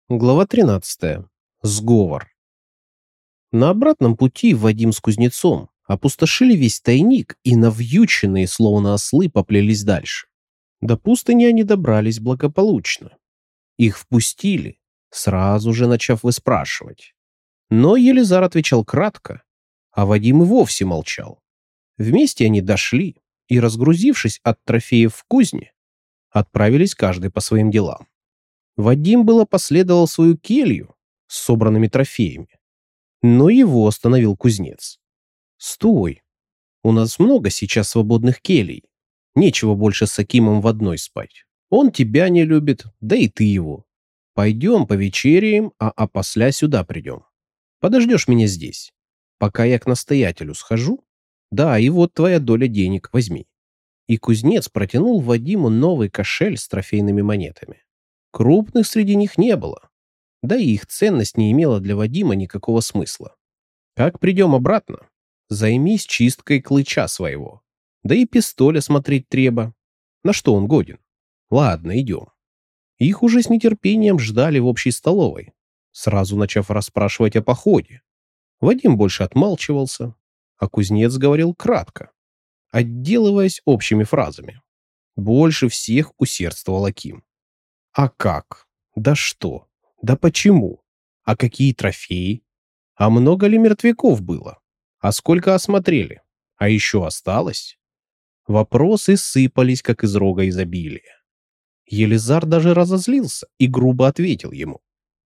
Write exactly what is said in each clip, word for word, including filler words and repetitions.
Глава тринадцатая. Сговор. На обратном пути Вадим с кузнецом опустошили весь тайник и навьюченные, словно ослы, поплелись дальше. До пустыни они добрались благополучно. Их впустили, сразу же начав выспрашивать. Но Елизар отвечал кратко, а Вадим и вовсе молчал. Вместе они дошли и, разгрузившись от трофеев в кузне, отправились каждый по своим делам. Вадим было последовал в свою келью с собранными трофеями, но его остановил кузнец. «Стой! У нас много сейчас свободных келий. Нечего больше с Акимом в одной спать. Он тебя не любит, да и ты его. Пойдем повечеряем, а опосля сюда придем. Подождешь меня здесь, пока я к настоятелю схожу? Да, и вот твоя доля денег, возьми». И кузнец протянул Вадиму новый кошель с трофейными монетами. Крупных среди них не было, да и их ценность не имела для Вадима никакого смысла. Как придем обратно, займись чисткой клыча своего, да и пистоля смотреть треба, на что он годен. Ладно, идем. Их уже с нетерпением ждали в общей столовой, сразу начав расспрашивать о походе. Вадим больше отмалчивался, а кузнец говорил кратко, отделываясь общими фразами. Больше всех усердствовал Аким. А как? Да что? Да почему? А какие трофеи? А много ли мертвяков было? А сколько осмотрели? А еще осталось? Вопросы сыпались, как из рога изобилия. Елизар даже разозлился и грубо ответил ему.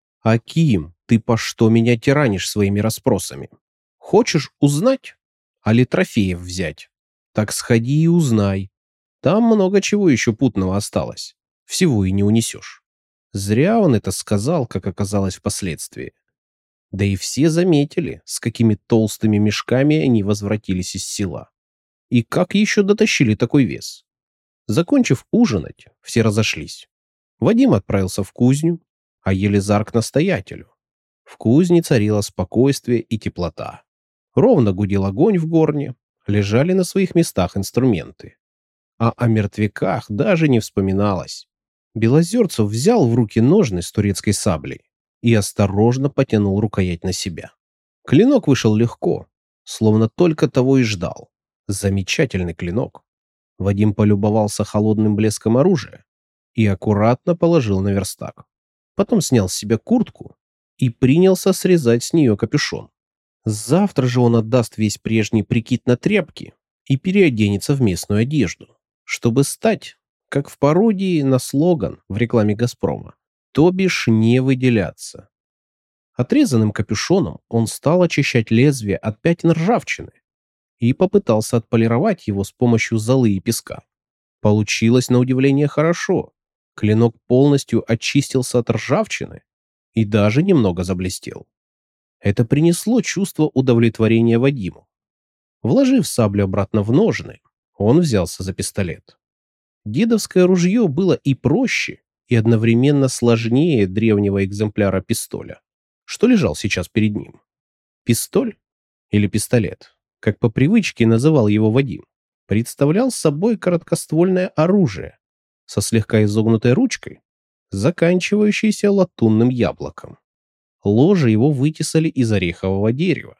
«Аким, ты по что меня тиранишь своими расспросами? Хочешь узнать? Али трофеев взять? Так сходи и узнай. Там много чего еще путного осталось. Всего и не унесешь». Зря он это сказал, как оказалось впоследствии. Да и все заметили, с какими толстыми мешками они возвратились из села. И как еще дотащили такой вес. Закончив ужинать, все разошлись. Вадим отправился в кузню, а Елизар к настоятелю. В кузне царило спокойствие и теплота. Ровно гудел огонь в горне, лежали на своих местах инструменты. А о мертвяках даже не вспоминалось. Белозерцев взял в руки ножны с турецкой саблей и осторожно потянул рукоять на себя. Клинок вышел легко, словно только того и ждал. Замечательный клинок. Вадим полюбовался холодным блеском оружия и аккуратно положил на верстак. Потом снял с себя куртку и принялся срезать с нее капюшон. Завтра же он отдаст весь прежний прикид на тряпки и переоденется в местную одежду, чтобы стать, как в пародии на слоган в рекламе «Газпрома», то бишь не выделяться. Отрезанным капюшоном он стал очищать лезвие от пятен ржавчины и попытался отполировать его с помощью золы и песка. Получилось на удивление хорошо. Клинок полностью очистился от ржавчины и даже немного заблестел. Это принесло чувство удовлетворения Вадиму. Вложив саблю обратно в ножны, он взялся за пистолет. Дедовское ружье было и проще, и одновременно сложнее древнего экземпляра пистоля, что лежал сейчас перед ним. Пистоль, или пистолет, как по привычке называл его Вадим, представлял собой короткоствольное оружие со слегка изогнутой ручкой, заканчивающейся латунным яблоком. Ложе его вытесали из орехового дерева.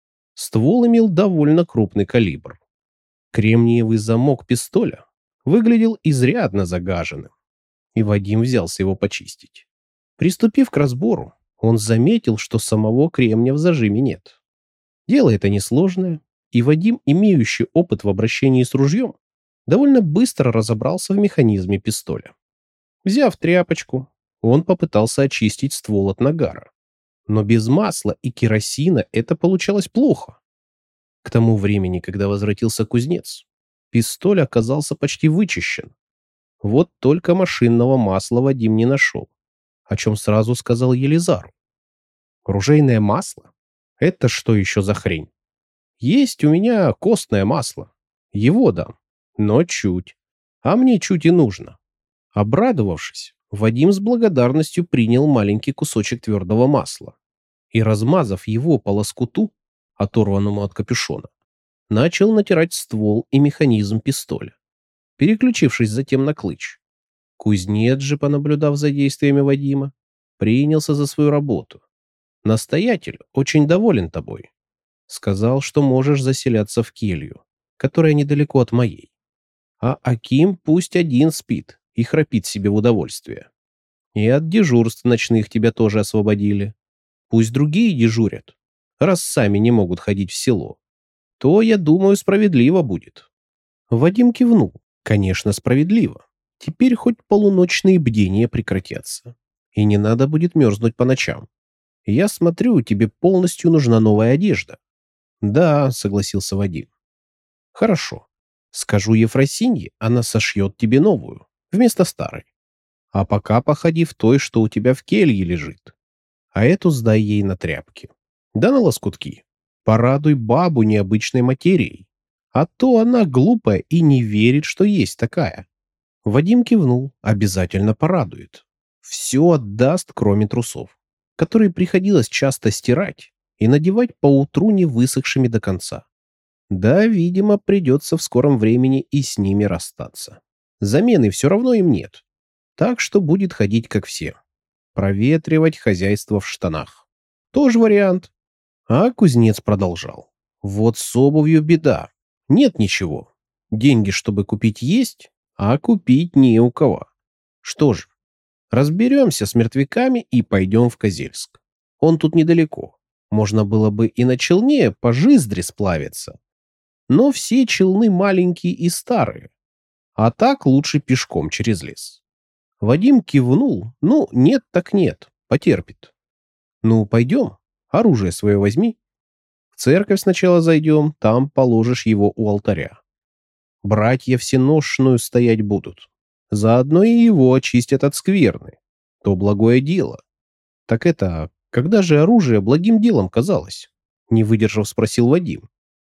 Ствол имел довольно крупный калибр. Кремниевый замок пистоля выглядел изрядно загаженным, и Вадим взялся его почистить. Приступив к разбору, он заметил, что самого кремня в зажиме нет. Дело это несложное, и Вадим, имеющий опыт в обращении с ружьем, довольно быстро разобрался в механизме пистоля. Взяв тряпочку, он попытался очистить ствол от нагара, но без масла и керосина это получалось плохо. К тому времени, когда возвратился кузнец, пистоль оказался почти вычищен. Вот только машинного масла Вадим не нашел, о чем сразу сказал Елизару. «Ружейное масло? Это что еще за хрень? Есть у меня костное масло. Его дам, но чуть. А мне чуть и нужно». Обрадовавшись, Вадим с благодарностью принял маленький кусочек твердого масла и, размазав его по лоскуту, оторванному от капюшона, начал натирать ствол и механизм пистоля, переключившись затем на клыч. Кузнец же, понаблюдав за действиями Вадима, принялся за свою работу. Настоятель очень доволен тобой. Сказал, что можешь заселяться в келью, которая недалеко от моей. А Аким пусть один спит и храпит себе в удовольствие. И от дежурств ночных тебя тоже освободили. Пусть другие дежурят, раз сами не могут ходить в село. То, я думаю, справедливо будет. Вадим кивнул. Конечно, справедливо. Теперь хоть полуночные бдения прекратятся. И не надо будет мерзнуть по ночам. Я смотрю, тебе полностью нужна новая одежда. Да, согласился Вадим. Хорошо. Скажу Ефросинье, она сошьет тебе новую, вместо старой. А пока походи в той, что у тебя в келье лежит. А эту сдай ей на тряпки. Да на лоскутки. Порадуй бабу необычной материей. А то она глупая и не верит, что есть такая. Вадим кивнул. Обязательно порадует. Все отдаст, кроме трусов, которые приходилось часто стирать и надевать поутру не высохшими до конца. Да, видимо, придется в скором времени и с ними расстаться. Замены все равно им нет. Так что будет ходить как все. Проветривать хозяйство в штанах. Тоже вариант. А кузнец продолжал. Вот с обувью беда. Нет ничего. Деньги, чтобы купить, есть, а купить не у кого. Что же, разберемся с мертвяками и пойдем в Козельск. Он тут недалеко. Можно было бы и на челне по Жиздре сплавиться. Но все челны маленькие и старые. А так лучше пешком через лес. Вадим кивнул. Ну, нет так нет. Потерпит. Ну, пойдем. Оружие свое возьми. В церковь сначала зайдем, там положишь его у алтаря. Братья всеношную стоять будут. Заодно и его очистят от скверны. То благое дело. Так это, когда же оружие благим делом казалось? Не выдержав, спросил Вадим.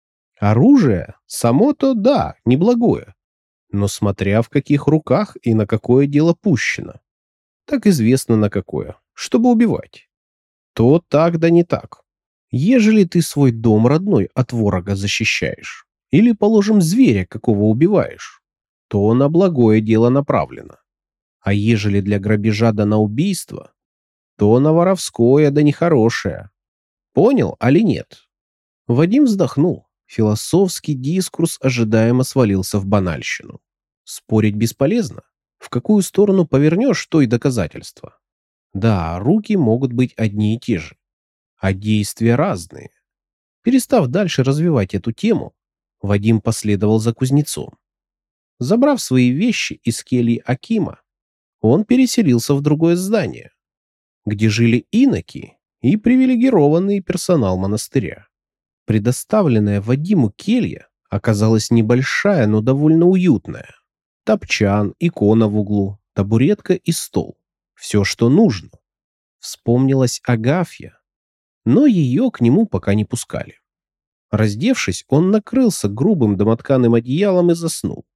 Оружие? Само-то да, неблагое. Но смотря в каких руках и на какое дело пущено. Так известно на какое, чтобы убивать. То так да не так. Ежели ты свой дом родной от ворога защищаешь, или, положим, зверя какого убиваешь, то на благое дело направлено. А ежели для грабежа да на убийство, то на воровское да нехорошее. Понял, али нет? Вадим вздохнул. Философский дискурс ожидаемо свалился в банальщину. Спорить бесполезно. В какую сторону повернешь, то и доказательство. Да, руки могут быть одни и те же, а действия разные. Перестав дальше развивать эту тему, Вадим последовал за кузнецом. Забрав свои вещи из кельи Акима, он переселился в другое здание, где жили иноки и привилегированный персонал монастыря. Предоставленная Вадиму келья оказалась небольшая, но довольно уютная. Топчан, икона в углу, табуретка и стол. Все, что нужно. Вспомнилась Агафья, но ее к нему пока не пускали. Раздевшись, он накрылся грубым домотканым одеялом и заснул.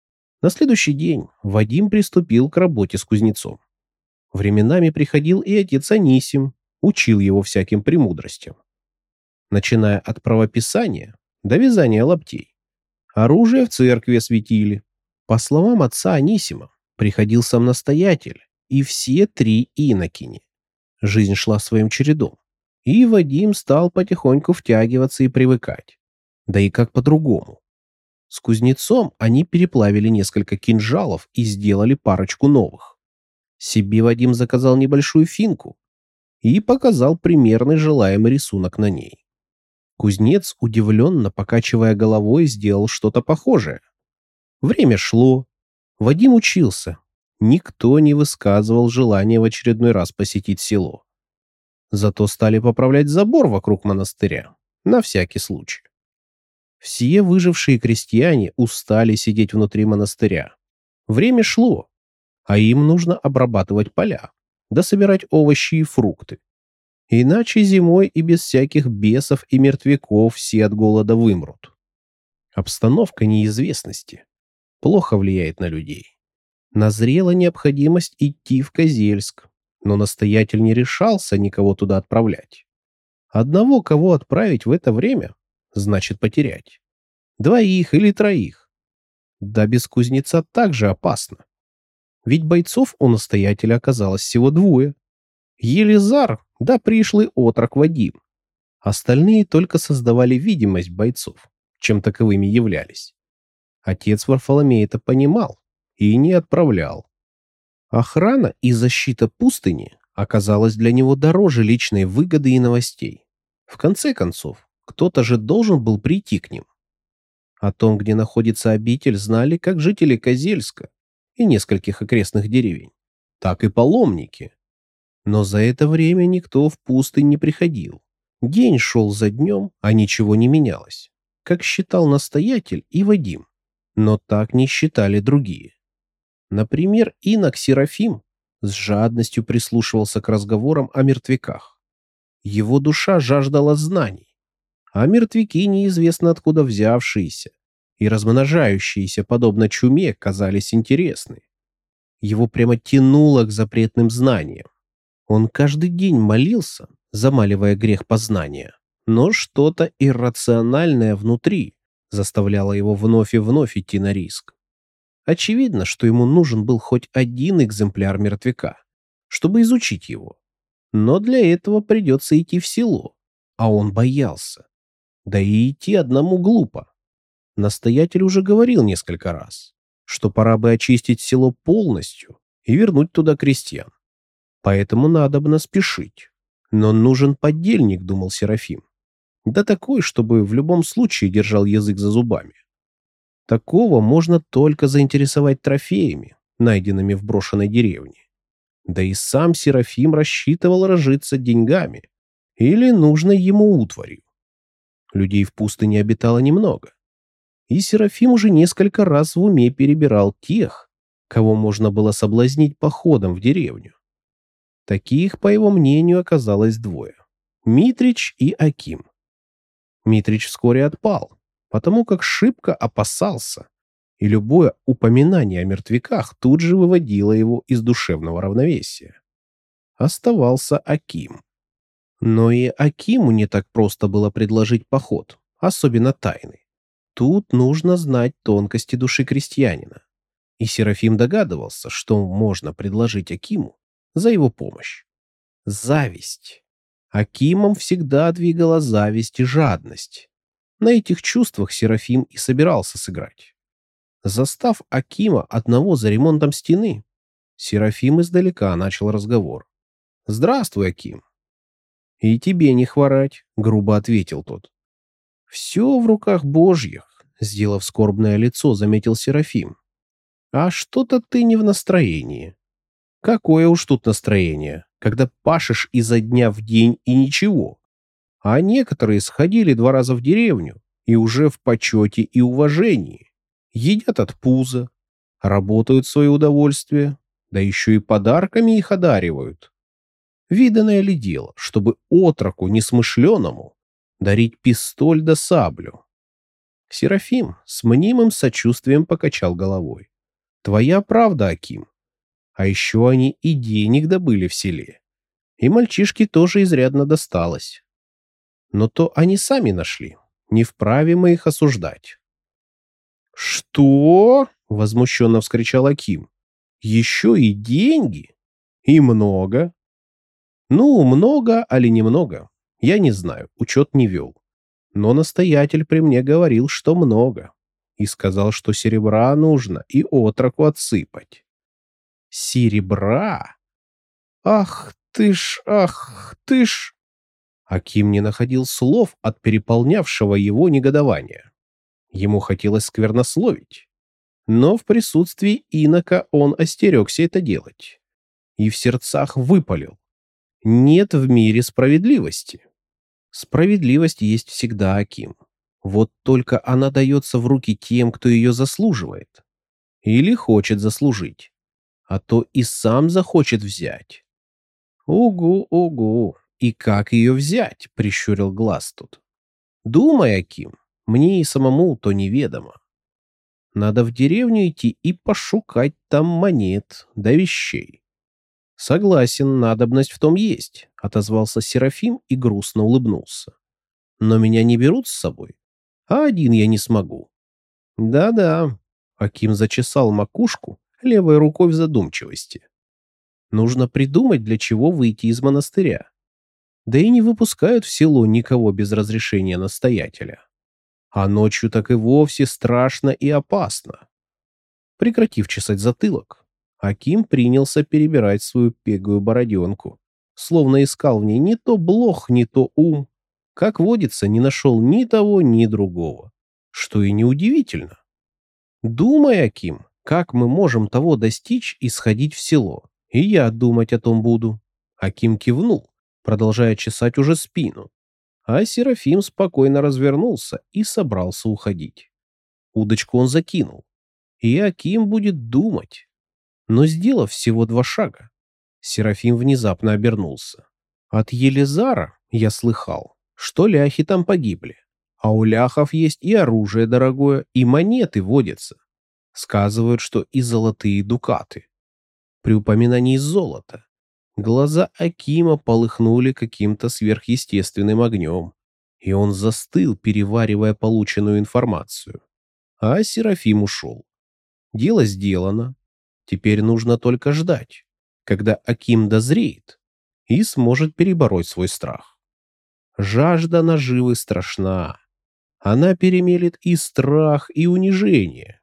На следующий день Вадим приступил к работе с кузнецом. Временами приходил и отец Анисим, учил его всяким премудростям. Начиная от правописания до вязания лаптей. Оружие в церкви осветили. По словам отца Анисима, приходил сам настоятель и все три инокини. Жизнь шла своим чередом. И Вадим стал потихоньку втягиваться и привыкать. Да и как по-другому. С кузнецом они переплавили несколько кинжалов и сделали парочку новых. Себе Вадим заказал небольшую финку и показал примерный желаемый рисунок на ней. Кузнец, удивленно покачивая головой, сделал что-то похожее. Время шло. Вадим учился. Никто не высказывал желания в очередной раз посетить село. Зато стали поправлять забор вокруг монастыря. На всякий случай. Все выжившие крестьяне устали сидеть внутри монастыря. Время шло, а им нужно обрабатывать поля, да собирать овощи и фрукты. Иначе зимой и без всяких бесов и мертвяков все от голода вымрут. Обстановка неизвестности плохо влияет на людей. Назрела необходимость идти в Козельск, но настоятель не решался никого туда отправлять. Одного, кого отправить в это время, значит потерять. Двоих или троих. Да без кузнеца также опасно. Ведь бойцов у настоятеля оказалось всего двое. Елизар, да пришлый отрок Вадим. Остальные только создавали видимость бойцов, чем таковыми являлись. Отец Варфоломей это понимал и не отправлял. Охрана и защита пустыни оказалась для него дороже личной выгоды и новостей. В конце концов, кто-то же должен был прийти к ним. О том, где находится обитель, знали как жители Козельска и нескольких окрестных деревень, так и паломники. Но за это время никто в пустынь не приходил. День шел за днем, а ничего не менялось, как считал настоятель и Вадим. Но так не считали другие. Например, инок Серафим с жадностью прислушивался к разговорам о мертвяках. Его душа жаждала знаний, а мертвяки, неизвестно откуда взявшиеся и размножающиеся подобно чуме, казались интересны. Его прямо тянуло к запретным знаниям. Он каждый день молился, замаливая грех познания, но что-то иррациональное внутри заставляло его вновь и вновь идти на риск. Очевидно, что ему нужен был хоть один экземпляр мертвяка, чтобы изучить его. Но для этого придется идти в село, а он боялся. Да и идти одному глупо. Настоятель уже говорил несколько раз, что пора бы очистить село полностью и вернуть туда крестьян. Поэтому надобно спешить. Но нужен подельник, думал Серафим. Да такой, чтобы в любом случае держал язык за зубами. Такого можно только заинтересовать трофеями, найденными в брошенной деревне. Да и сам Серафим рассчитывал разжиться деньгами или нужной ему утварью. Людей в пустыне обитало немного. И Серафим уже несколько раз в уме перебирал тех, кого можно было соблазнить походом в деревню. Таких, по его мнению, оказалось двое – Митрич и Аким. Митрич вскоре отпал, потому как шибко опасался, и любое упоминание о мертвяках тут же выводило его из душевного равновесия. Оставался Аким. Но и Акиму не так просто было предложить поход, особенно тайный. Тут нужно знать тонкости души крестьянина. И Серафим догадывался, что можно предложить Акиму за его помощь. Зависть. Акимом всегда двигала зависть и жадность. На этих чувствах Серафим и собирался сыграть. Застав Акима одного за ремонтом стены, Серафим издалека начал разговор. «Здравствуй, Аким». «И тебе не хворать», — грубо ответил тот. «Все в руках Божьих», — сделав скорбное лицо, заметил Серафим. «А что-то ты не в настроении». «Какое уж тут настроение, когда пашешь изо дня в день и ничего. А некоторые сходили два раза в деревню и уже в почете и уважении. Едят от пуза, работают в свое удовольствие, да еще и подарками их одаривают. Виданное ли дело, чтобы отроку несмышленому дарить пистоль да саблю?» Серафим с мнимым сочувствием покачал головой. «Твоя правда, Аким. А еще они и денег добыли в селе. И мальчишке тоже изрядно досталось. Но то они сами нашли. Не вправе мы их осуждать». «Что?» — возмущенно вскричал Аким. «Еще и деньги? И много?» «Ну, много, али немного. Я не знаю, учет не вел. Но настоятель при мне говорил, что много. И сказал, что серебра нужно и отроку отсыпать». «Серебра? Ах ты ж, ах ты ж!» Аким не находил слов от переполнявшего его негодования. Ему хотелось сквернословить, но в присутствии инока он остерегся это делать и в сердцах выпалил: «Нет в мире справедливости». Справедливость есть всегда, Аким. Вот только она дается в руки тем, кто ее заслуживает или хочет заслужить, а то и сам захочет взять. «Угу, угу. И как ее взять?» — прищурил глаз тут. «Думай, Аким, мне и самому то неведомо. Надо в деревню идти и пошукать там монет да вещей». «Согласен, надобность в том есть», — отозвался Серафим и грустно улыбнулся. «Но меня не берут с собой, а один я не смогу». «Да-да», — Аким зачесал макушку левой рукой в задумчивости. Нужно придумать, для чего выйти из монастыря. Да и не выпускают в село никого без разрешения настоятеля. А ночью так и вовсе страшно и опасно. Прекратив чесать затылок, Аким принялся перебирать свою пегую бороденку, словно искал в ней не то блох, не то ум. Как водится, не нашел ни того, ни другого. Что и неудивительно. Думай, Аким, как мы можем того достичь и сходить в село. И я думать о том буду. Аким кивнул, продолжая чесать уже спину. А Серафим спокойно развернулся и собрался уходить. Удочку он закинул. И Аким будет думать. Но, сделав всего два шага, Серафим внезапно обернулся. От Елизара я слыхал, что ляхи там погибли. А у ляхов есть и оружие дорогое, и монеты водятся. Сказывают, что и золотые дукаты. При упоминании золота глаза Акима полыхнули каким-то сверхъестественным огнем, и он застыл, переваривая полученную информацию. А Серафим ушел. Дело сделано. Теперь нужно только ждать, когда Аким дозреет и сможет перебороть свой страх. Жажда наживы страшна. Она перемелет и страх, и унижение.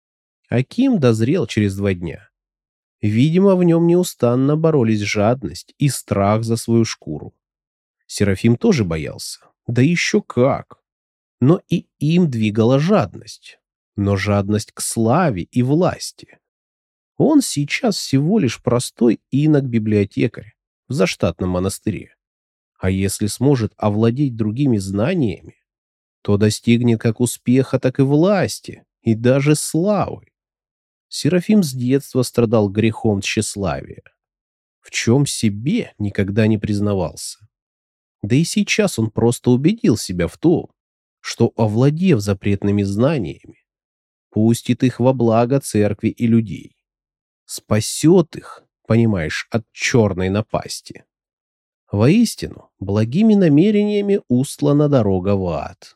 Аким дозрел через два дня. Видимо, в нем неустанно боролись жадность и страх за свою шкуру. Серафим тоже боялся. Да еще как! Но и им двигала жадность. Но жадность к славе и власти. Он сейчас всего лишь простой инок-библиотекарь в заштатном монастыре. А если сможет овладеть другими знаниями, то достигнет как успеха, так и власти, и даже славы. Серафим с детства страдал грехом тщеславия, в чем себе никогда не признавался. Да и сейчас он просто убедил себя в том, что, овладев запретными знаниями, пустит их во благо церкви и людей. Спасет их, понимаешь, от черной напасти. Воистину, благими намерениями устлана дорога в ад.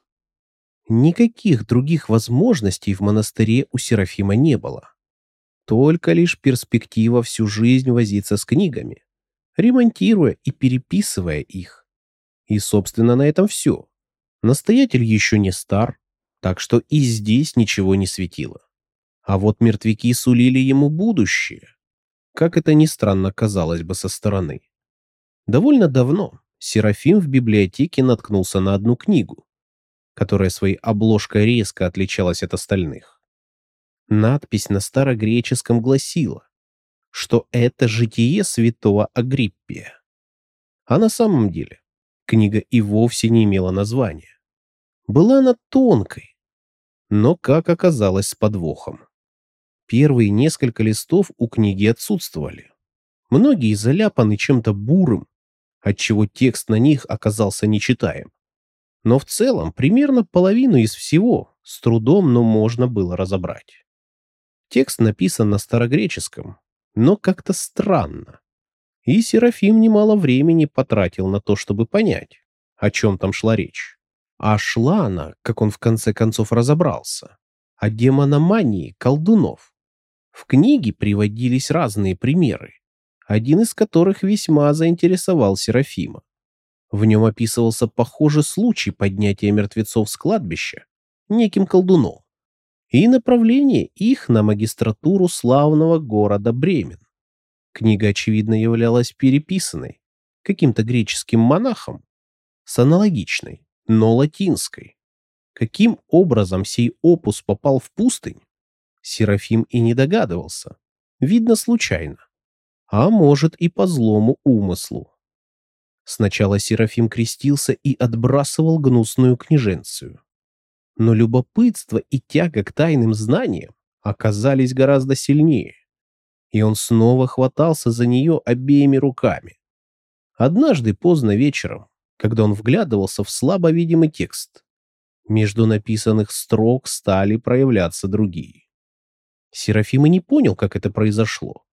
Никаких других возможностей в монастыре у Серафима не было. Только лишь перспектива всю жизнь возиться с книгами, ремонтируя и переписывая их. И, собственно, на этом все. Настоятель еще не стар, так что и здесь ничего не светило. А вот мертвяки сулили ему будущее, как это ни странно казалось бы со стороны. Довольно давно Серафим в библиотеке наткнулся на одну книгу, которая своей обложкой резко отличалась от остальных. Надпись на старогреческом гласила, что это житие святого Агриппия. А на самом деле книга и вовсе не имела названия. Была она тонкой, но, как оказалось, с подвохом. Первые несколько листов у книги отсутствовали. Многие заляпаны чем-то бурым, отчего текст на них оказался нечитаем. Но в целом примерно половину из всего с трудом, но можно было разобрать. Текст написан на старогреческом, но как-то странно. И Серафим немало времени потратил на то, чтобы понять, о чем там шла речь. А шла она, как он в конце концов разобрался, о демономании колдунов. В книге приводились разные примеры, один из которых весьма заинтересовал Серафима. В нем описывался похожий случай поднятия мертвецов с кладбища неким колдуном и направление их на магистратуру славного города Бремен. Книга, очевидно, являлась переписанной каким-то греческим монахом с аналогичной, но латинской. Каким образом сей опус попал в пустынь, Серафим и не догадывался. Видно, случайно. А может, и по злому умыслу. Сначала Серафим крестился и отбрасывал гнусную книженцию. Но любопытство и тяга к тайным знаниям оказались гораздо сильнее, и он снова хватался за нее обеими руками. Однажды поздно вечером, когда он вглядывался в слабо видимый текст, между написанных строк стали проявляться другие. Серафим и не понял, как это произошло.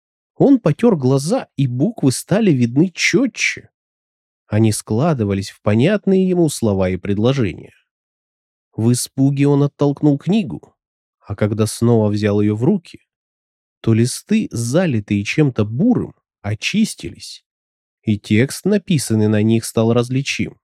Он потер глаза, и буквы стали видны четче. Они складывались в понятные ему слова и предложения. В испуге он оттолкнул книгу, а когда снова взял ее в руки, то листы, залитые чем-то бурым, очистились, и текст, написанный на них, стал различим.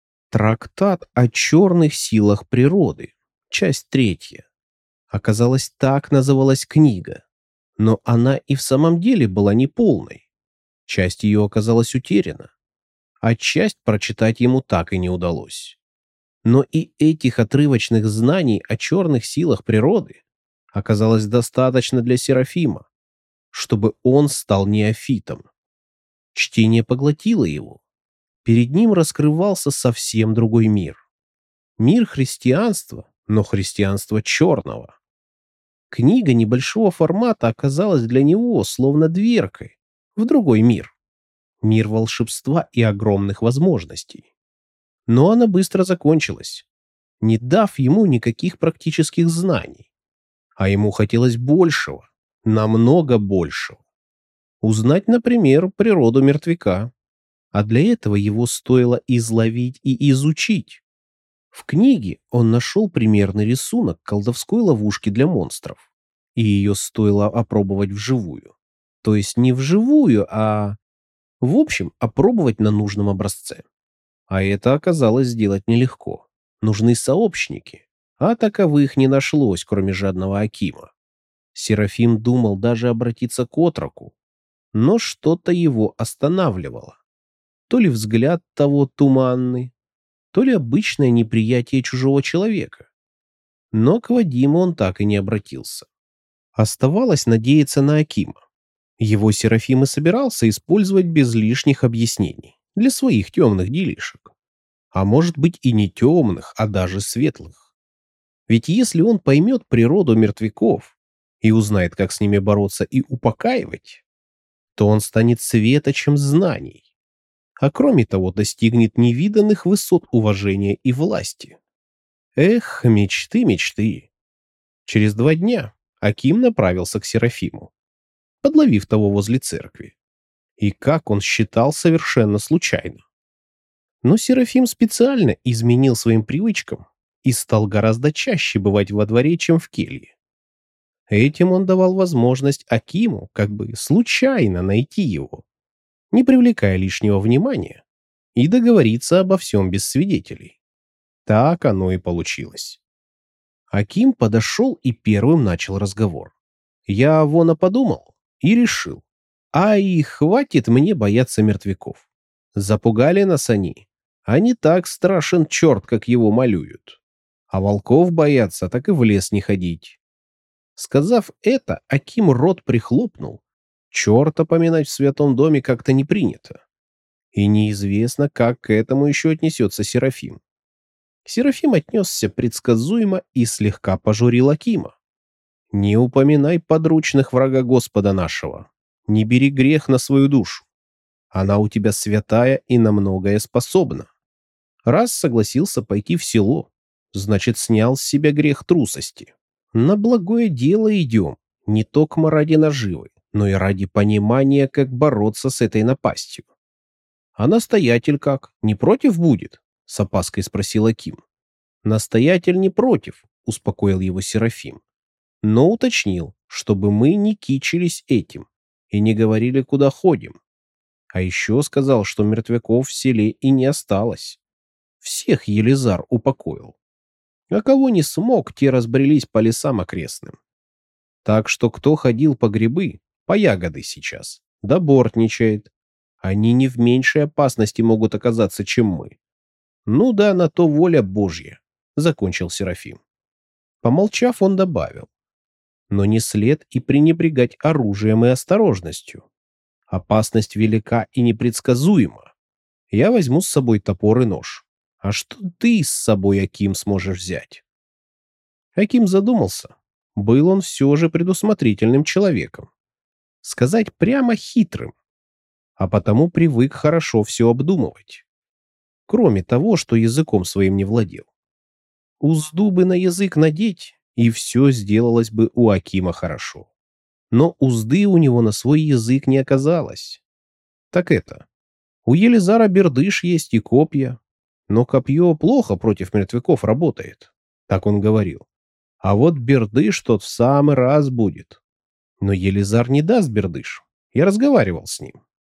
Трактат о черных силах природы, часть третья. Оказалось, так называлась книга, но она и в самом деле была неполной. Часть ее оказалась утеряна, а часть прочитать ему так и не удалось. Но и этих отрывочных знаний о черных силах природы оказалось достаточно для Серафима, чтобы он стал неофитом. Чтение поглотило его. Перед ним раскрывался совсем другой мир. Мир христианства, но христианства черного. Книга небольшого формата оказалась для него словно дверкой в другой мир. Мир волшебства и огромных возможностей. Но она быстро закончилась, не дав ему никаких практических знаний. А ему хотелось большего, намного большего. Узнать, например, природу мертвяка. А для этого его стоило изловить и изучить. В книге он нашел примерный рисунок колдовской ловушки для монстров. И ее стоило опробовать вживую. То есть не вживую, а... В общем, опробовать на нужном образце. А это оказалось сделать нелегко. Нужны сообщники, а таковых не нашлось, кроме жадного Акима. Серафим думал даже обратиться к отроку, но что-то его останавливало. То ли взгляд того туманный, то ли обычное неприятие чужого человека. Но к Вадиму он так и не обратился. Оставалось надеяться на Акима. Его Серафим и собирался использовать без лишних объяснений для своих темных делишек. А может быть и не темных, а даже светлых. Ведь если он поймет природу мертвяков и узнает, как с ними бороться и упокаивать, то он станет светочем знаний. А кроме того, достигнет невиданных высот уважения и власти. Эх, мечты, мечты. Через два дня Аким направился к Серафиму, подловив того возле церкви. И, как он считал, совершенно случайно. Но Серафим специально изменил своим привычкам и стал гораздо чаще бывать во дворе, чем в келье. Этим он давал возможность Акиму как бы случайно найти его, не привлекая лишнего внимания, и договориться обо всем без свидетелей. Так оно и получилось. Аким подошел и первым начал разговор. Я вон подумал и решил. Ай, хватит мне бояться мертвяков. Запугали нас они. А не так страшен черт, как его малюют. А волков боятся, так и в лес не ходить. Сказав это, Аким рот прихлопнул. Черта поминать в святом доме как-то не принято. И неизвестно, как к этому еще отнесется Серафим. Серафим отнесся предсказуемо и слегка пожурил Акима. «Не упоминай подручных врага Господа нашего. Не бери грех на свою душу. Она у тебя святая и на многое способна. Раз согласился пойти в село, значит, снял с себя грех трусости. На благое дело идем, не только ради наживы, но и ради понимания, как бороться с этой напастью. А настоятель как, не против будет?» — с опаской спросил Аким. «Настоятель не против», — успокоил его Серафим, но уточнил, чтобы мы не кичились этим и не говорили, куда ходим. А еще сказал, что мертвяков в селе и не осталось. Всех Елизар упокоил. А кого не смог, те разбрелись по лесам окрестным. Так что кто ходил по грибы, по ягоды сейчас, да бортничает. Они не в меньшей опасности могут оказаться, чем мы. Ну да, на то воля Божья, — закончил Серафим. Помолчав, он добавил. Но не след и пренебрегать оружием и осторожностью. Опасность велика и непредсказуема. Я возьму с собой топор и нож. А что ты с собой, Аким, сможешь взять? Аким задумался. Был он все же предусмотрительным человеком. Сказать прямо хитрым. А потому привык хорошо все обдумывать. Кроме того, что языком своим не владел. Узду бы на язык надеть, и все сделалось бы у Акима хорошо. Но узды у него на свой язык не оказалось. Так это, у Елизара бердыш есть и копья, но копье плохо против мертвяков работает, так он говорил. А вот бердыш тот в самый раз будет. Но Елизар не даст бердыш, я разговаривал с ним.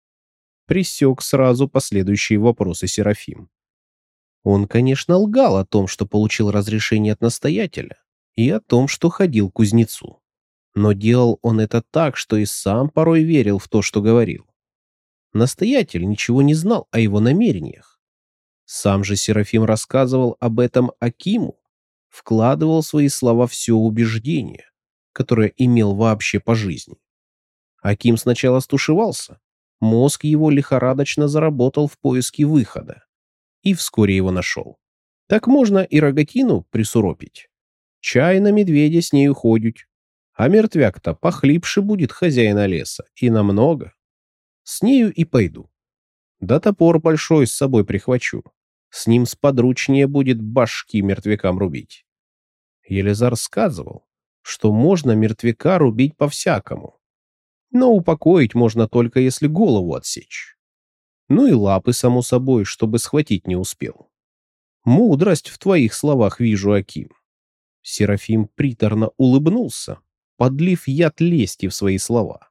Пресек сразу последующие вопросы Серафим. Он, конечно, лгал о том, что получил разрешение от настоятеля, и о том, что ходил к кузнецу. Но делал он это так, что и сам порой верил в то, что говорил. Настоятель ничего не знал о его намерениях. Сам же Серафим рассказывал об этом Акиму, вкладывал в свои слова все убеждение, которое имел вообще по жизни. Аким сначала стушевался, мозг его лихорадочно заработал в поиске выхода, и вскоре его нашел. Так можно и рогатину присуропить. Чай на медведя с нею ходить, а мертвяк-то похлипше будет хозяина леса, и намного. С нею и пойду. Да топор большой с собой прихвачу. С ним сподручнее будет башки мертвякам рубить. Елизар сказывал, что можно мертвяка рубить по-всякому, но упокоить можно только если голову отсечь. Ну и лапы, само собой, чтобы схватить не успел. Мудрость в твоих словах вижу, Аким. Серафим приторно улыбнулся, подлив яд лести в свои слова.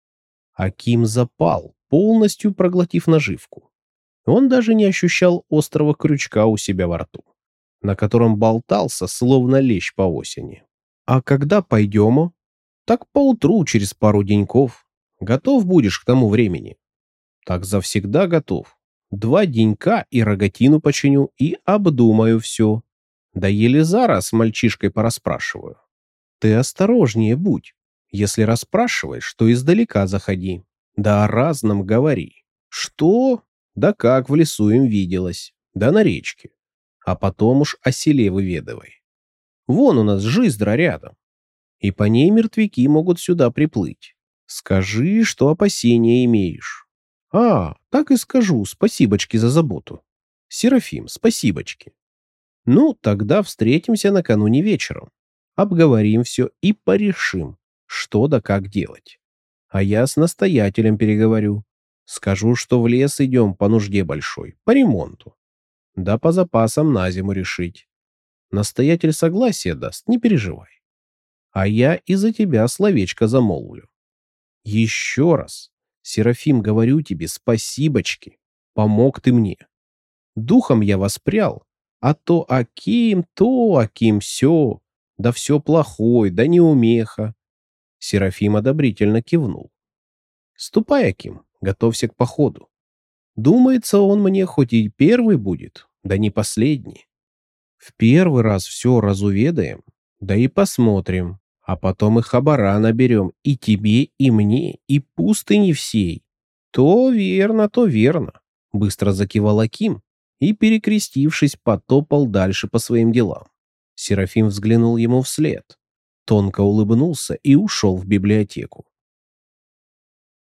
Аким запал, полностью проглотив наживку. Он даже не ощущал острого крючка у себя во рту, на котором болтался, словно лещ по осени. «А когда пойдем?» «Так поутру, через пару деньков. Готов будешь к тому времени?» «Так завсегда готов. Два денька и рогатину починю, и обдумаю все. Да Елизара с мальчишкой порасспрашиваю. Ты осторожнее будь. Если расспрашиваешь, то издалека заходи. Да о разном говори. Что? Да как в лесу им виделось. Да на речке. А потом уж о селе выведывай. Вон у нас Жиздра рядом. И по ней мертвяки могут сюда приплыть. Скажи, что опасения имеешь». «А, так и скажу, спасибочки за заботу. Серафим, спасибочки. Ну, тогда встретимся накануне вечером. Обговорим все и порешим, что да как делать. А я с настоятелем переговорю. Скажу, что в лес идем по нужде большой, по ремонту. Да по запасам на зиму решить. Настоятель согласие даст, не переживай. А я и за тебя словечко замолвлю. Еще раз, Серафим, говорю тебе спасибочки. Помог ты мне. Духом я воспрял, а то Аким, то Аким все, да все плохой, да неумеха. Серафим одобрительно кивнул. «Ступай, Аким, готовься к походу. Думается, он мне хоть и первый будет, да не последний. В первый раз все разуведаем, да и посмотрим, а потом и хабара наберем и тебе, и мне, и пустыни всей». «То верно, то верно», — быстро закивал Аким и, перекрестившись, потопал дальше по своим делам. Серафим взглянул ему вслед, тонко улыбнулся и ушел в библиотеку.